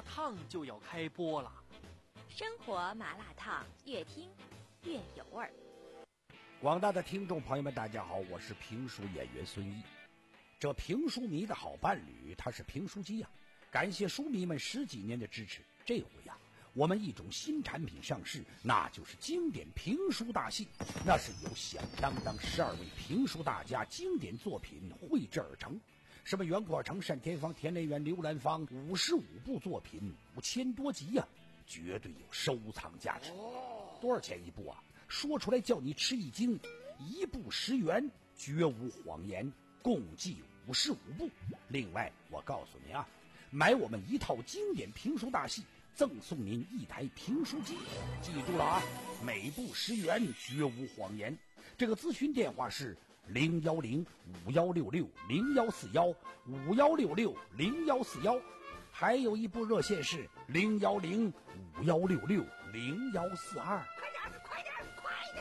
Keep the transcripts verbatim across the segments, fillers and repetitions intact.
烫就要开播了。 生活麻辣烫，越听越有味儿。 广大的听众朋友们，大家好，我是评书演员孙一。这评书迷的好伴侣，他是评书机呀、啊。感谢书迷们十几年的支持，这回呀、啊，我们一种新产品上市，那就是经典评书大戏。那是由响当当十二位评书大家经典作品绘制而成。什么袁阔成、单田芳、田雷元、刘兰芳，五十五部作品，五千多集呀、啊，绝对有收藏价值。多少钱一部啊？说出来叫你吃一惊，一部十元，绝无谎言，共计五十五部。另外，我告诉你啊，买我们一套经典评书大戏，赠送您一台评书机。记住了啊，每部十元，绝无谎言。这个咨询电话是零幺零五幺六六零幺四幺五幺六六零幺四幺，还有一部热线是零幺零五幺六六零幺四二。 快点，快点，快点！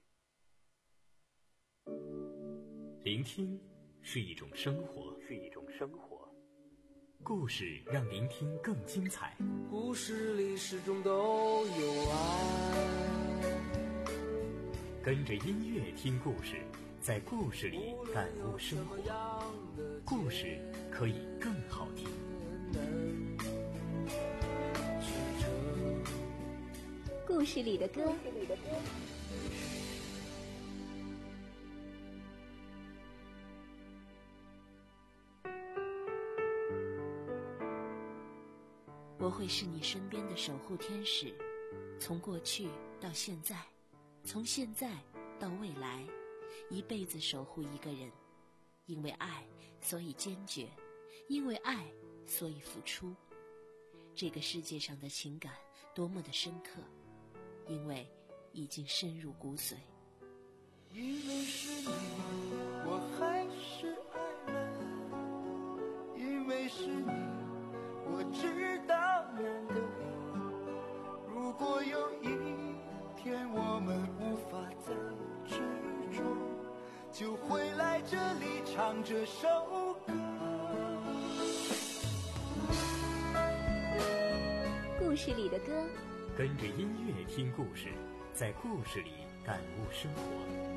聆听是一种生活，是一种生活。故事让聆听更精彩。 故事里始终都有爱。 跟着音乐听故事，在故事里感悟生活。故事可以更好听。 故事里的歌。我会是你身边的守护天使，从过去到现在，从现在到未来，一辈子守护一个人。因为爱，所以坚决；因为爱，所以付出。这个世界上的情感多么的深刻，因为已经深入骨髓。 因为是你，我还是爱了；因为是你，我知道难得。如果有一天我们无法再执着，就会来这里唱这首歌。 故事里的歌， 跟着音乐听故事，在故事里感悟生活。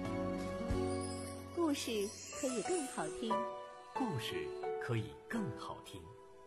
故事可以更好听， 故事可以更好听。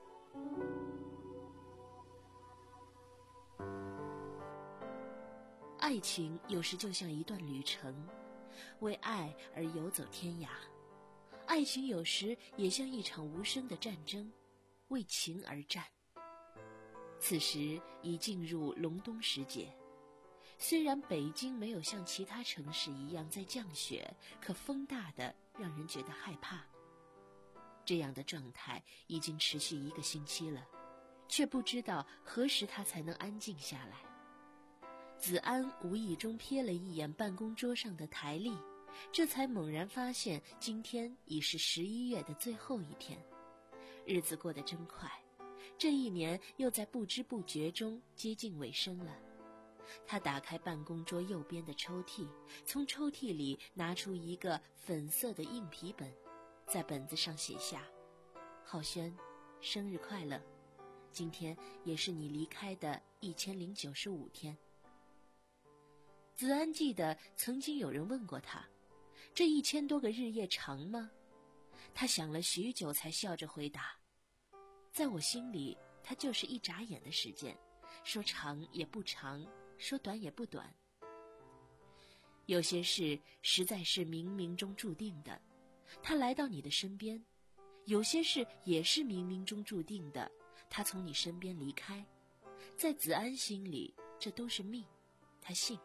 爱情有时就像一段旅程，为爱而游走天涯；爱情有时也像一场无声的战争，为情而战。此时已进入隆冬时节，虽然北京没有像其他城市一样在降雪，可风大的让人觉得害怕。这样的状态已经持续一个星期了，却不知道何时他才能安静下来。子安无意中瞥了一眼办公桌上的台历，这才猛然发现今天已是十一月的最后一天。日子过得真快，这一年又在不知不觉中接近尾声了。他打开办公桌右边的抽屉，从抽屉里拿出一个粉色的硬皮本，在本子上写下：浩轩，生日快乐，今天也是你离开的一千零九十五天。子安记得曾经有人问过他，这一千多个日夜长吗？他想了许久才笑着回答，在我心里它就是一眨眼的时间，说长也不长，说短也不短。有些事实在是冥冥中注定的，它来到你的身边；有些事也是冥冥中注定的，它从你身边离开。在子安心里，这都是命，他信。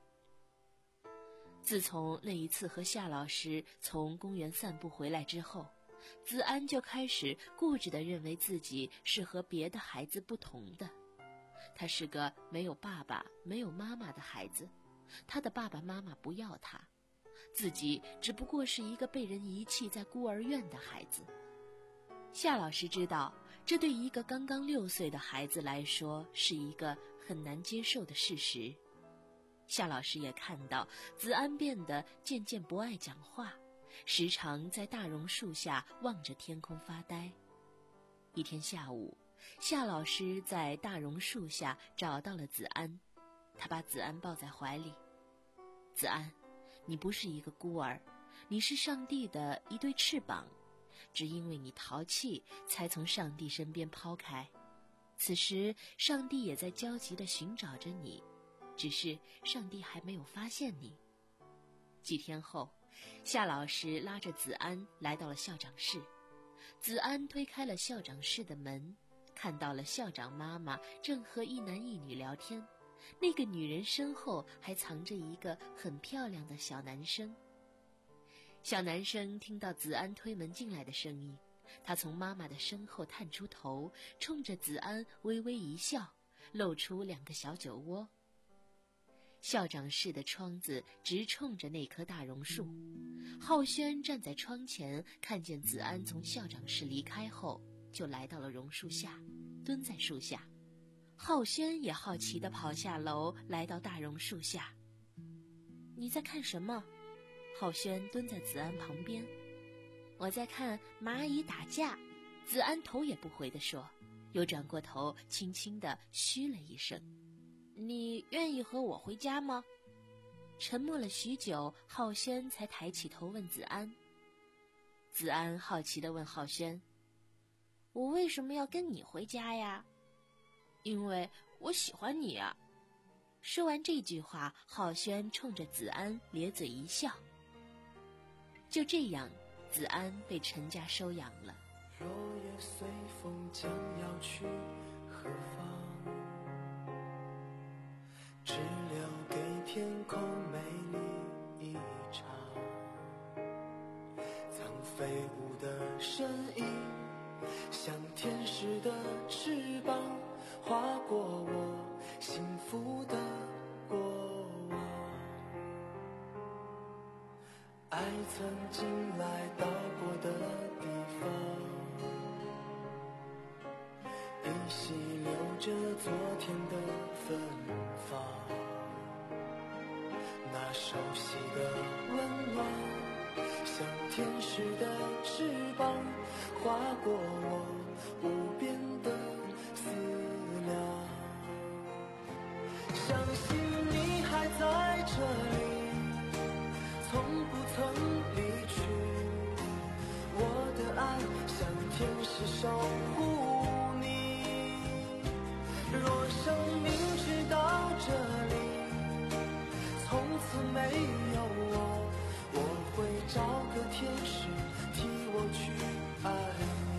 自从那一次和夏老师从公园散步回来之后，子安就开始固执地认为自己是和别的孩子不同的。他是个没有爸爸没有妈妈的孩子，他的爸爸妈妈不要他，自己只不过是一个被人遗弃在孤儿院的孩子。夏老师知道，这对一个刚刚六岁的孩子来说是一个很难接受的事实。夏老师也看到子安变得渐渐不爱讲话，时常在大榕树下望着天空发呆。一天下午， 夏老师在大榕树下找到了子安，他把子安抱在怀里。子安，你不是一个孤儿，你是上帝的一对翅膀，只因为你淘气，才从上帝身边抛开。此时，上帝也在焦急地寻找着你，只是上帝还没有发现你。几天后，夏老师拉着子安来到了校长室。子安推开了校长室的门，看到了校长妈妈正和一男一女聊天，那个女人身后还藏着一个很漂亮的小男生。小男生听到子安推门进来的声音，他从妈妈的身后探出头，冲着子安微微一笑，露出两个小酒窝。校长室的窗子直冲着那棵大榕树，浩轩站在窗前，看见子安从校长室离开后，就来到了榕树下，蹲在树下。浩轩也好奇地跑下楼，来到大榕树下。你在看什么？浩轩蹲在子安旁边。我在看蚂蚁打架。子安头也不回地说，又转过头轻轻地嘘了一声。你愿意和我回家吗？沉默了许久，浩轩才抬起头问子安。子安好奇地问浩轩，我为什么要跟你回家呀？因为我喜欢你啊。说完这句话，浩轩冲着子安咧嘴一笑。就这样，子安被陈家收养了。 落叶随风将要去何方，只留给天空美丽一场。曾飞舞的身影，像天使的翅膀，划过我幸福的过往。爱曾经来到过的地方，依稀留着昨天的芬芳。那熟悉的温暖，像天使的翅膀，划过我无边的思量。相信你还在这里，从不曾离去。我的爱像天使守护你。若生命直到这里，从此没有我，我会找个天使替我去爱你。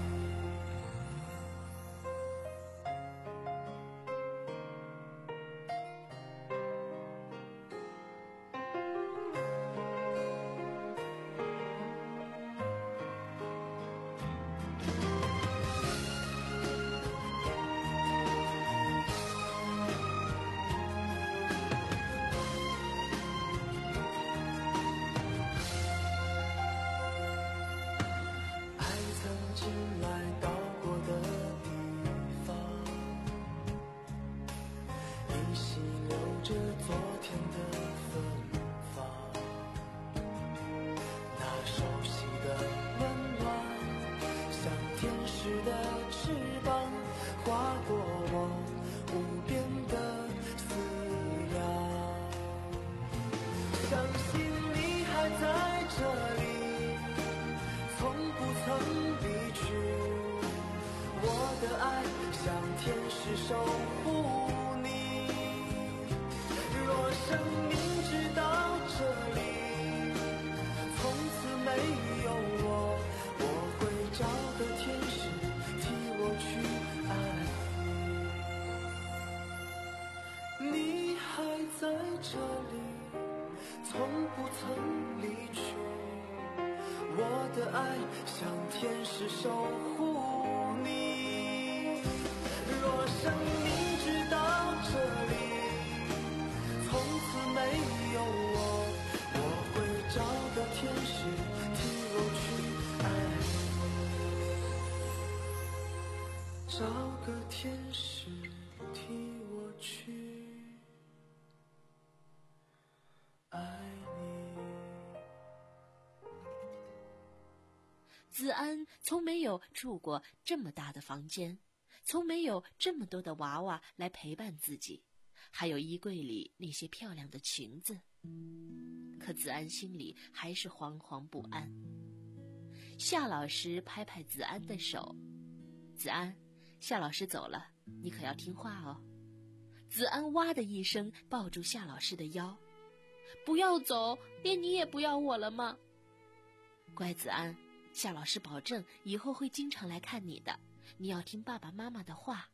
天使守护你。若生命直到这里，从此没有我，我会找个天使替我去爱你。你还在这里，从不曾离去。我的爱像天使守护你。若生命直到这里，从此没有我，我会找个天使替我去爱你，找个天使替我去爱你。 子安从没有住过这么大的房间， 从没有这么多的娃娃来陪伴自己，还有衣柜里那些漂亮的裙子。可子安心里还是惶惶不安。夏老师拍拍子安的手，子安，夏老师走了，你可要听话哦。子安哇的一声抱住夏老师的腰，不要走，连你也不要我了吗？乖子安，夏老师保证以后会经常来看你的，你要听爸爸妈妈的话。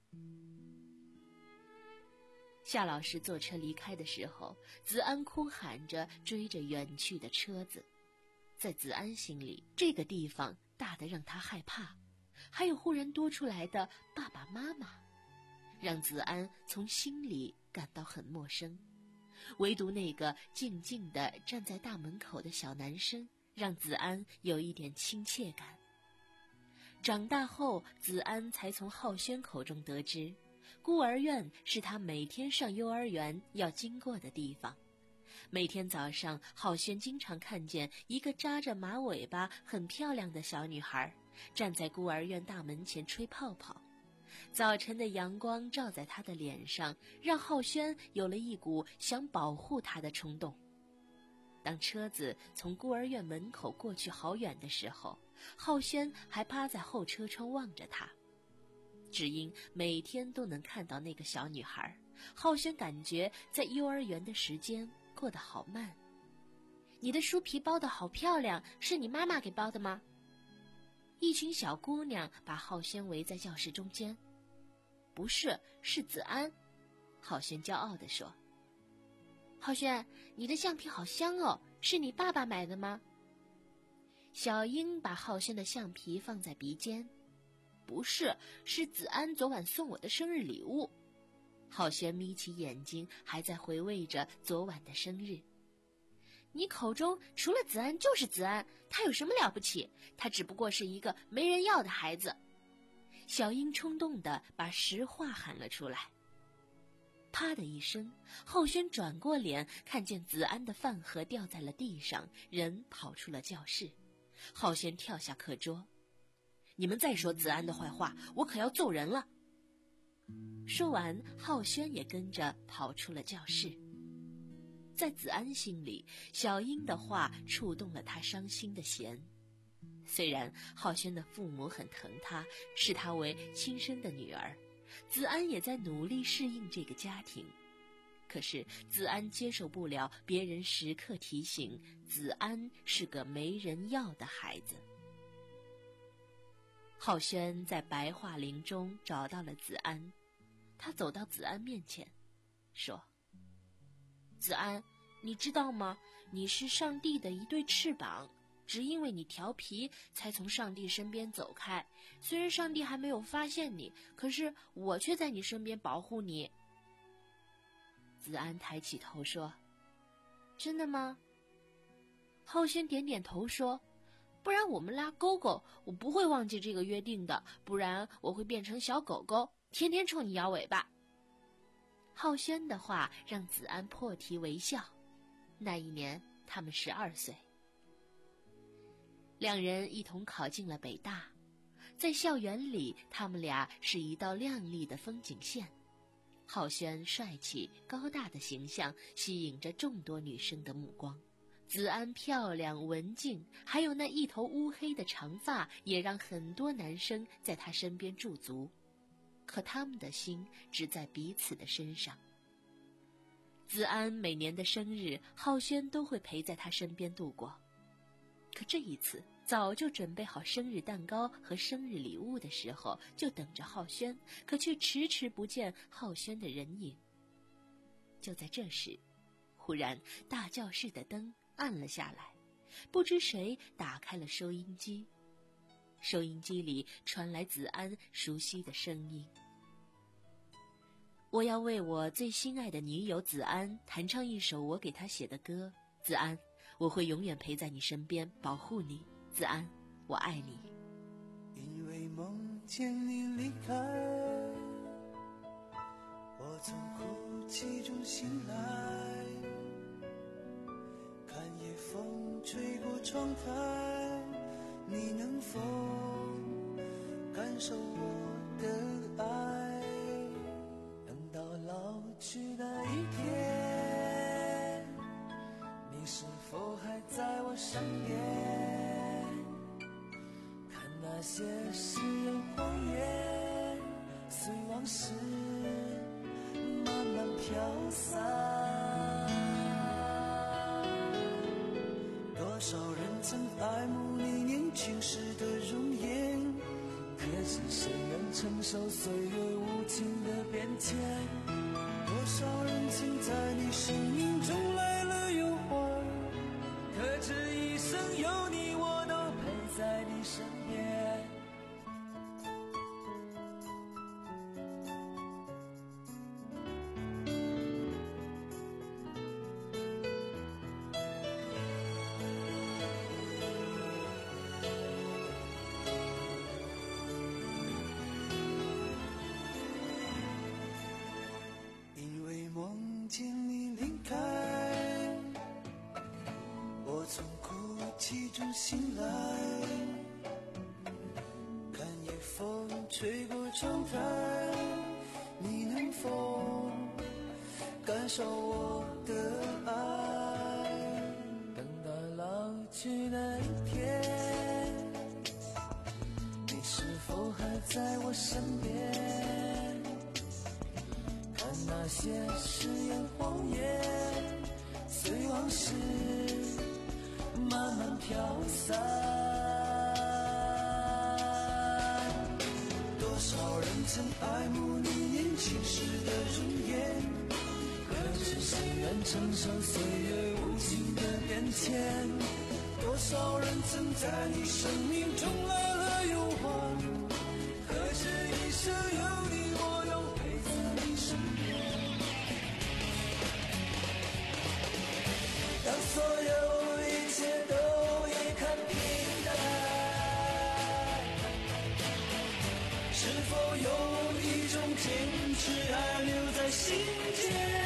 夏老师坐车离开的时候，子安哭喊着追着远去的车子。在子安心里，这个地方大得让他害怕，还有忽然多出来的爸爸妈妈，让子安从心里感到很陌生。唯独那个静静地站在大门口的小男生，让子安有一点亲切感。长大后，子安才从浩轩口中得知，孤儿院是他每天上幼儿园要经过的地方。每天早上，浩轩经常看见一个扎着马尾巴很漂亮的小女孩站在孤儿院大门前吹泡泡。早晨的阳光照在她的脸上，让浩轩有了一股想保护她的冲动。当车子从孤儿院门口过去好远的时候，浩轩还趴在后车窗望着她。只因每天都能看到那个小女孩，浩轩感觉在幼儿园的时间过得好慢。你的书皮包得好漂亮，是你妈妈给包的吗？一群小姑娘把浩轩围在教室中间。不是，是子安，浩轩骄傲地说。浩轩，你的橡皮好香哦，是你爸爸买的吗？小英把浩轩的橡皮放在鼻尖。不是，是子安昨晚送我的生日礼物。浩轩眯起眼睛，还在回味着昨晚的生日。你口中除了子安就是子安，他有什么了不起？他只不过是一个没人要的孩子。小英冲动地把实话喊了出来。啪的一声，浩轩转过脸，看见子安的饭盒掉在了地上，人跑出了教室。浩轩跳下课桌，你们再说子安的坏话，我可要揍人了。说完，浩轩也跟着跑出了教室。在子安心里，小英的话触动了他伤心的弦。虽然浩轩的父母很疼他，视他为亲生的女儿，子安也在努力适应这个家庭。可是子安接受不了别人时刻提醒子安是个没人要的孩子。浩轩在白桦林中找到了子安，他走到子安面前，说：子安，你知道吗？你是上帝的一对翅膀，只因为你调皮，才从上帝身边走开。虽然上帝还没有发现你，可是我却在你身边保护你。子安抬起头说：真的吗？浩轩点点头说：不然我们拉勾勾，我不会忘记这个约定的，不然我会变成小狗狗，天天冲你摇尾巴。浩轩的话让子安破涕为笑。那一年他们十二岁，两人一同考进了北大。在校园里，他们俩是一道亮丽的风景线。浩轩帅气高大的形象吸引着众多女生的目光，子安漂亮文静，还有那一头乌黑的长发，也让很多男生在他身边驻足。可他们的心只在彼此的身上。子安每年的生日，浩轩都会陪在他身边度过。可这一次，早就准备好生日蛋糕和生日礼物的时候，就等着浩轩，可却迟迟不见浩轩的人影。就在这时，忽然大教室的灯暗了下来，不知谁打开了收音机，收音机里传来子安熟悉的声音：我要为我最心爱的女友子安弹唱一首我给她写的歌。子安，我会永远陪在你身边，保护你。子安，我爱你。 因为梦见你离开，我从哭泣中醒来，看夜风吹过窗台，你能否感受我的爱？ 身边，看那些誓言谎言，随往事慢慢飘散。多少人曾爱慕你年轻时的容颜，可是谁能承受岁月无情的变迁？多少人曾在你生命中来了又还，可这一生有你，我都陪在你身边。因为梦见你离开，我从哭泣中醒来，看夜风吹过窗台，你能否感受我的爱？等到老去那一天，你是否还在我身边？看那些誓言谎言，随往事慢慢飘散。多少人曾爱慕你年轻时的容颜，可是谁能承受岁月无情的变迁？多少人曾在你生命中来了又还，可这一生有你，我都陪在你身边。当所有一切都已看平淡，是否有一种坚持还留在心间？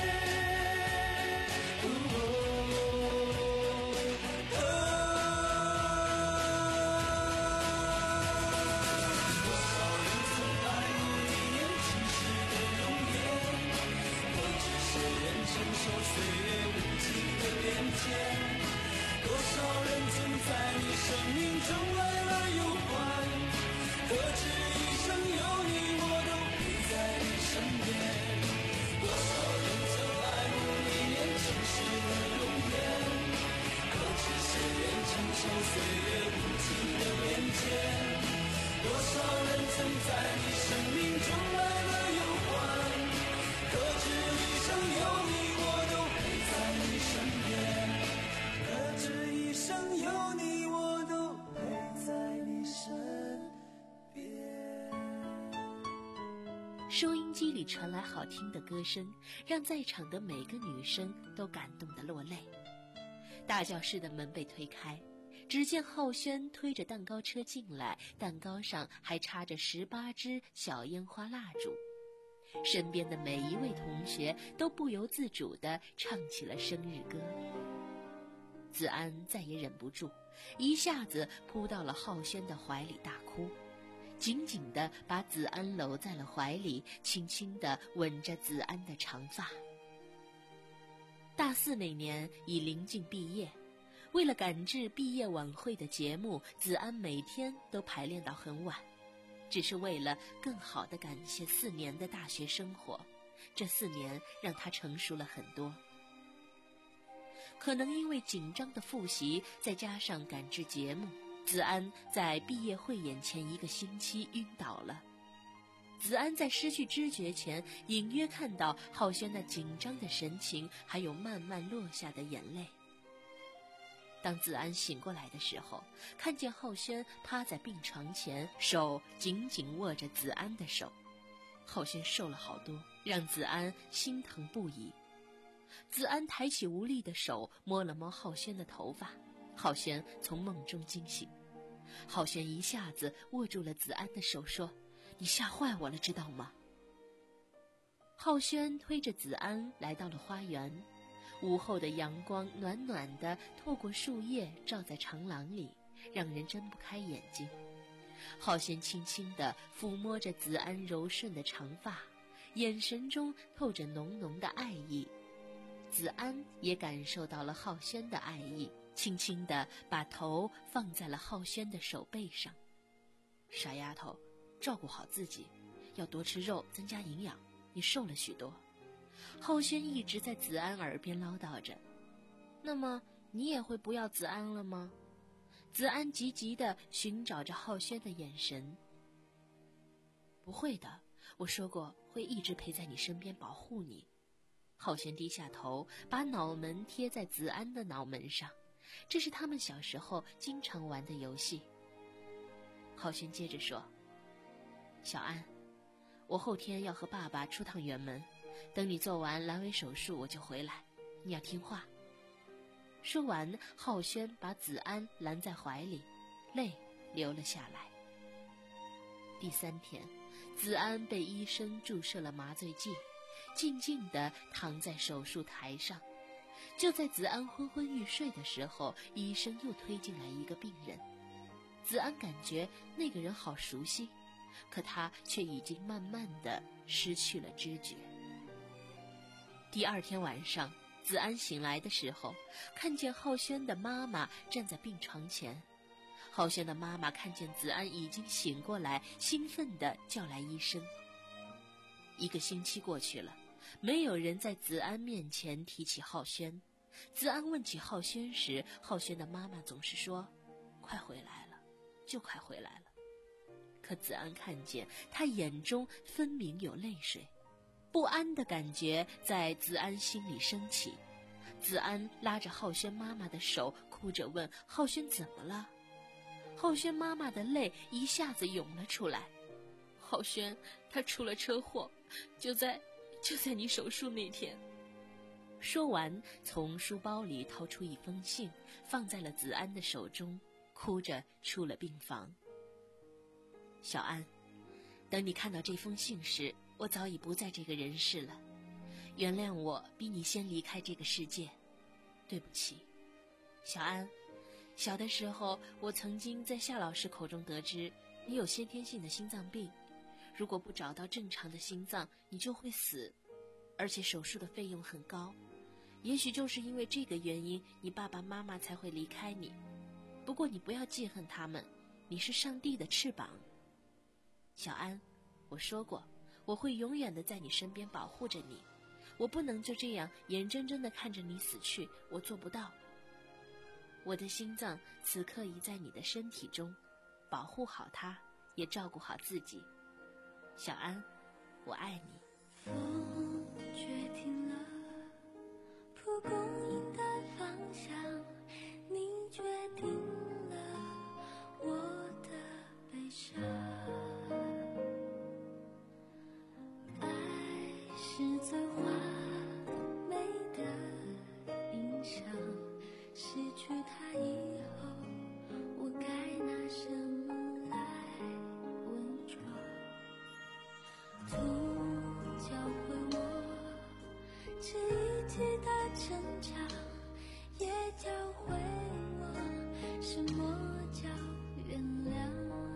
多少人曾在你生命中来了又还，可这一生有你，我都陪在你身边。多少人曾爱慕你年轻时的容颜，可知谁愿承受岁月无情的变迁？多少人曾在你生命中来了又还，可这一生有你，我都陪在你身边。可这一生有你，我都陪在你身边。 收音机里传来好听的歌声，让在场的每个女生都感动得落泪。大教室的门被推开，只见浩轩推着蛋糕车进来，蛋糕上还插着十八支小烟花蜡烛。身边的每一位同学都不由自主地唱起了生日歌。子安再也忍不住，一下子扑到了浩轩的怀里大哭，紧紧地把子安搂在了怀里，轻轻地吻着子安的长发。大四那年已临近毕业，为了赶制毕业晚会的节目，子安每天都排练到很晚，只是为了更好地感谢四年的大学生活。这四年让他成熟了很多。可能因为紧张的复习，再加上赶制节目，子安在毕业汇演前一个星期晕倒了。子安在失去知觉前，隐约看到浩轩那紧张的神情，还有慢慢落下的眼泪。当子安醒过来的时候，看见浩轩趴在病床前，手紧紧握着子安的手。浩轩瘦了好多，让子安心疼不已。子安抬起无力的手，摸了摸浩轩的头发。浩轩从梦中惊醒，浩轩一下子握住了子安的手，说：“你吓坏我了，知道吗？”浩轩推着子安来到了花园，午后的阳光暖暖的透过树叶照在长廊里，让人睁不开眼睛。浩轩轻轻地抚摸着子安柔顺的长发，眼神中透着浓浓的爱意。子安也感受到了浩轩的爱意， 轻轻地把头放在了浩轩的手背上。傻丫头，照顾好自己，要多吃肉，增加营养，你瘦了许多。浩轩一直在子安耳边唠叨着。那么你也会不要子安了吗？子安急急地寻找着浩轩的眼神。不会的，我说过会一直陪在你身边保护你。浩轩低下头，把脑门贴在子安的脑门上，这是他们小时候经常玩的游戏。浩轩接着说，小安，我后天要和爸爸出趟远门，等你做完阑尾手术我就回来，你要听话。说完，浩轩把子安揽在怀里，泪流了下来。第三天，子安被医生注射了麻醉剂，静静地躺在手术台上。就在子安昏昏欲睡的时候，医生又推进来一个病人。子安感觉那个人好熟悉，可他却已经慢慢地失去了知觉。第二天晚上，子安醒来的时候，看见浩轩的妈妈站在病床前。浩轩的妈妈看见子安已经醒过来，兴奋地叫来医生。一个星期过去了，没有人在子安面前提起浩轩。子安问起浩轩时，浩轩的妈妈总是说，快回来了，就快回来了。可子安看见他眼中分明有泪水，不安的感觉在子安心里升起。子安拉着浩轩妈妈的手，哭着问浩轩怎么了。浩轩妈妈的泪一下子涌了出来。浩轩他出了车祸，就在就在你手术那天。说完，从书包里掏出一封信，放在了子安的手中，哭着出了病房。小安，等你看到这封信时，我早已不在这个人世了，原谅我比你先离开这个世界，对不起。小安，小的时候我曾经在夏老师口中得知你有先天性的心脏病，如果不找到正常的心脏，你就会死，而且手术的费用很高。也许就是因为这个原因，你爸爸妈妈才会离开你。不过你不要记恨他们，你是上帝的翅膀。小安，我说过，我会永远的在你身边保护着你，我不能就这样眼睁睁地看着你死去，我做不到。我的心脏此刻已在你的身体中，保护好它，也照顾好自己。小安，我爱你。 风决定了蒲公英的方向，你决定了我的悲伤。爱是最华美的印象，失去它以后，我该拿什么来伪装？途教会我这一切的成长，也教会我什么叫原谅。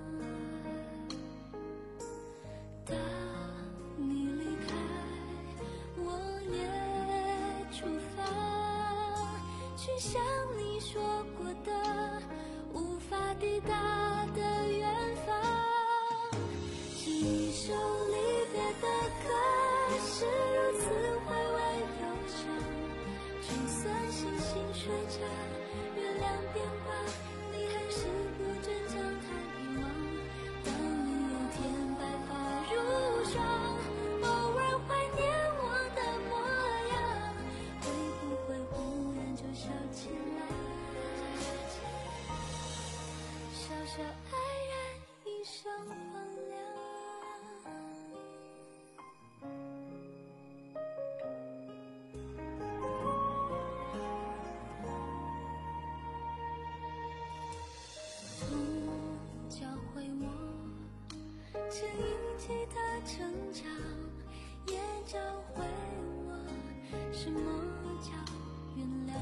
当你离开，我也出发，去向你说过的无法抵达的远方。这一首离别的歌是如此回味忧伤，就算星星睡着，月亮变卦，你还是不准将它遗忘。当你有天白发如霜，偶尔怀念我的模样，会不会忽然就笑起来？小小爱染一生荒凉。教会我这一切的成长，也教会我什么叫原谅。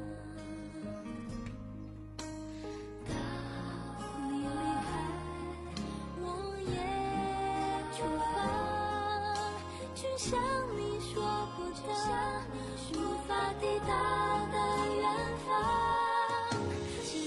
当你离开，我也出发，去向你说过的无法抵达的远方。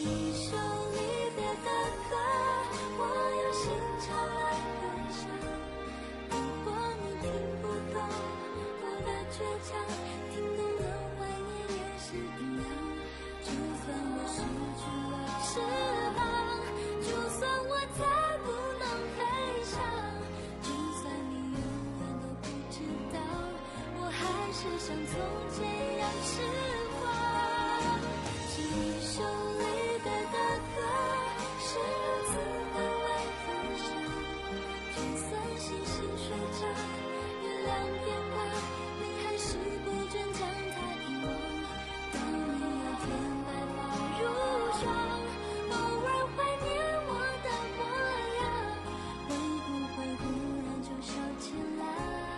首离别的歌，我用心唱来歌唱。如果你听不懂我的倔强，听懂了怀念也是一样。就算我失去了翅膀，就算我再不能飞翔，就算你永远都不知道，我还是像从前一样痴狂。这首离别的歌是如此的微风声，就算星星睡着，月亮变光，你还是不准将它遗忘。当你有天白发如霜，偶尔怀念我的模样，会不会忽然就笑起来？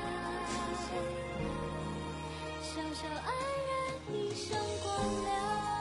小小爱人一生光亮。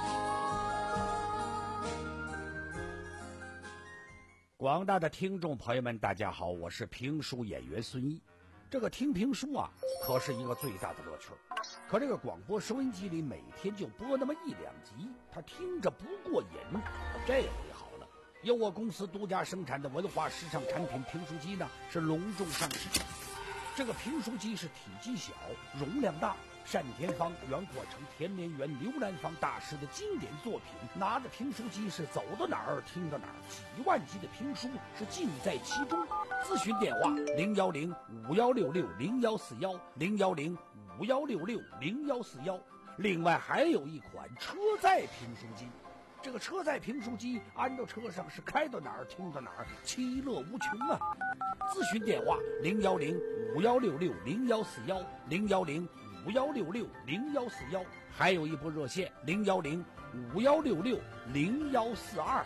广大的听众朋友们，大家好，我是评书演员孙一。这个听评书啊，可是一个最大的乐趣。可这个广播收音机里每天就播那么一两集，他听着不过瘾。这回好了，由我公司独家生产的文化时尚产品评书机呢，是隆重上市。这个评书机是体积小，容量大，单田芳、袁阔成、田连元、刘兰芳大师的经典作品。拿着评书机是走到哪儿听到哪儿，几万集的评书是尽在其中。咨询电话零幺零五幺六六零幺四幺零幺零五幺六六零幺四幺。另外还有一款车载评书机。这个车载评书机安到车上是开到哪儿听到哪儿，其乐无穷啊！咨询电话零幺零五幺六六零幺四幺零幺零五幺六六零幺四幺，还有一部热线零幺零五幺六六零幺四二。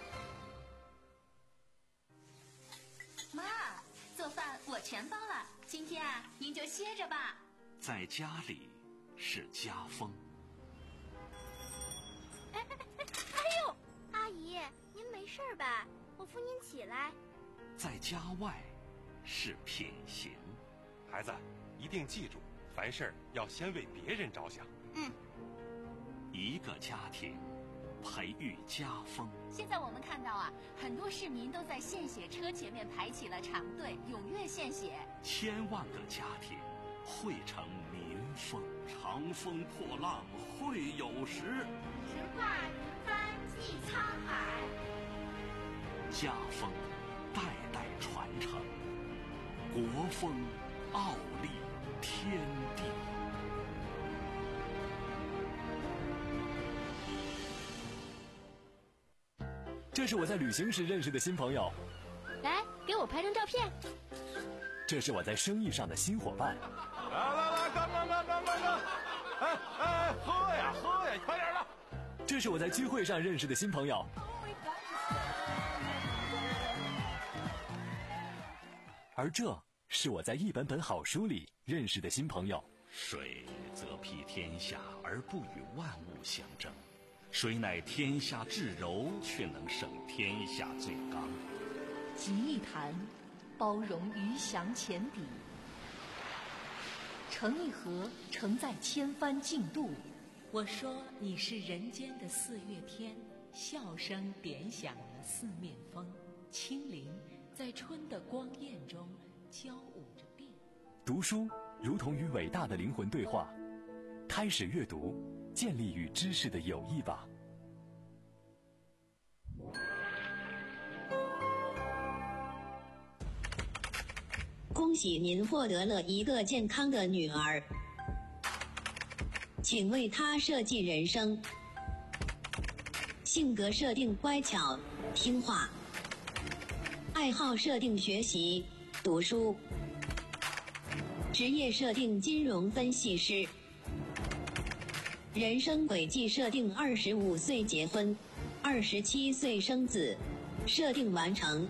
妈，做饭我全包了，今天啊，您就歇着吧。 在家里是家风。 哎哎哎哎呦，阿姨，您没事吧？我扶您起来。 在家外是品行。 孩子，一定记住，凡事要先为别人着想。 嗯。 一个家庭培育家风。 现在我们看到啊，很多市民都在献血车前面排起了长队，踊跃献血。 千万个家庭汇成民风。长风破浪会有时， 直挂云帆济沧海。 家风代代传承，国风傲立天地。 这是我在旅行时认识的新朋友， 来给我拍张照片。 这是我在生意上的新伙伴。 来来来，干干干干干干！哎哎，喝呀喝呀，快点的！ 这是我在聚会上认识的新朋友。而这是我在一本本好书里认识的新朋友。 水则披天下而不与万物相争，谁乃天下至柔，却能胜天下最刚。 集一谈，包容鱼翔浅底；成一河，承载千帆竞渡。 我说你是人间的四月天，笑声点响了四面风，清灵在春的光艳中交舞着变。 读书如同与伟大的灵魂对话，开始阅读，建立与知识的友谊吧。 恭喜您获得了一个健康的女儿，请为她设计人生。性格设定乖巧听话，爱好设定学习读书，职业设定金融分析师，人生轨迹设定二十五岁结婚，二十七岁生子，设定完成。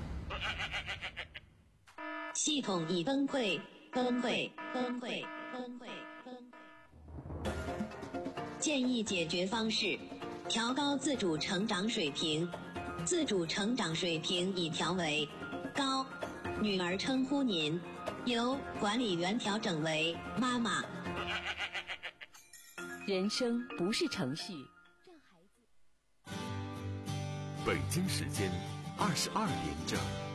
系统已崩溃，崩溃，崩溃，崩溃，崩溃。建议解决方式：调高自主成长水平。自主成长水平已调为高，女儿称呼您，由管理员调整为妈妈。 人生不是程序。 北京时间二十二点整。